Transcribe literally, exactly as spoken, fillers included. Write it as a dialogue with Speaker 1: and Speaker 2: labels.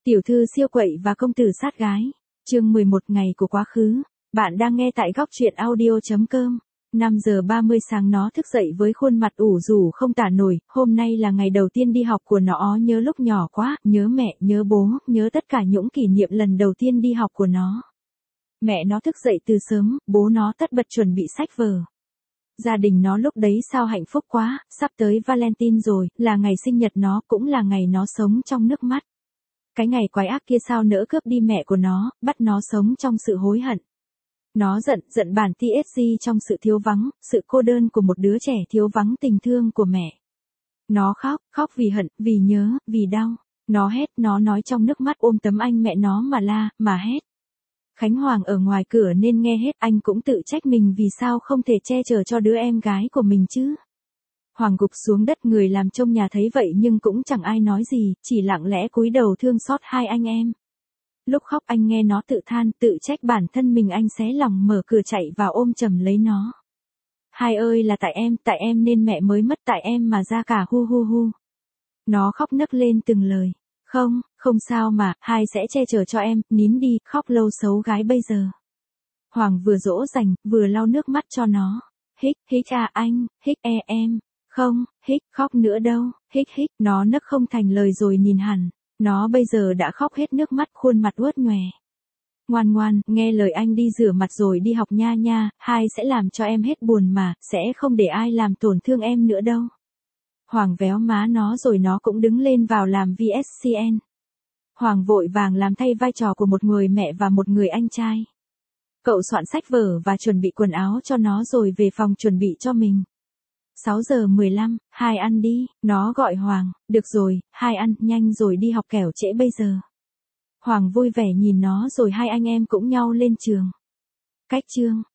Speaker 1: Tiểu thư siêu quậy và công tử sát gái. Chương mười một ngày của quá khứ. Bạn đang nghe tại góc truyện audio chấm com. năm giờ ba mươi sáng nó thức dậy với khuôn mặt ủ rũ không tả nổi, hôm nay là ngày đầu tiên đi học của nó, nhớ lúc nhỏ quá, nhớ mẹ, nhớ bố, nhớ tất cả những kỷ niệm lần đầu tiên đi học của nó. Mẹ nó thức dậy từ sớm, bố nó tất bật chuẩn bị sách vở. Gia đình nó lúc đấy sao hạnh phúc quá, sắp tới Valentine rồi, là ngày sinh nhật nó, cũng là ngày nó sống trong nước mắt. Cái ngày quái ác kia sao nỡ cướp đi mẹ của nó, bắt nó sống trong sự hối hận. Nó giận, giận bản tê ét giê trong sự thiếu vắng, sự cô đơn của một đứa trẻ thiếu vắng tình thương của mẹ. Nó khóc, khóc vì hận, vì nhớ, vì đau. Nó hét, nó nói trong nước mắt ôm tấm anh mẹ nó mà la, mà hét. Khánh Hoàng ở ngoài cửa nên nghe hết, anh cũng tự trách mình vì sao không thể che chở cho đứa em gái của mình chứ. Hoàng gục xuống đất, người làm trông nhà thấy vậy nhưng cũng chẳng ai nói gì, chỉ lặng lẽ cúi đầu thương xót hai anh em. Lúc khóc anh nghe nó tự than, tự trách bản thân mình, anh xé lòng mở cửa chạy vào ôm chầm lấy nó. Hai ơi, là tại em, tại em nên mẹ mới mất, tại em mà ra cả hu hu hu. Nó khóc nấc lên từng lời. Không, không sao mà, hai sẽ che chở cho em, nín đi, khóc lâu xấu gái bây giờ. Hoàng vừa dỗ dành, vừa lau nước mắt cho nó. Hích, hích à anh, hích e em. Không, hích, khóc nữa đâu, hích hích, nó nấc không thành lời rồi nhìn hẳn. Nó bây giờ đã khóc hết nước mắt, khuôn mặt uất nhòe. Ngoan ngoan, nghe lời anh đi rửa mặt rồi đi học nha nha, hai sẽ làm cho em hết buồn mà, sẽ không để ai làm tổn thương em nữa đâu. Hoàng véo má nó rồi nó cũng đứng lên vào làm vê ét xê en. Hoàng vội vàng làm thay vai trò của một người mẹ và một người anh trai. Cậu soạn sách vở và chuẩn bị quần áo cho nó rồi về phòng chuẩn bị cho mình. sáu giờ mười lăm, hai ăn đi, nó gọi Hoàng, được rồi, hai ăn, nhanh rồi đi học kẻo trễ bây giờ. Hoàng vui vẻ nhìn nó rồi hai anh em cũng nhau lên trường. Cách chương.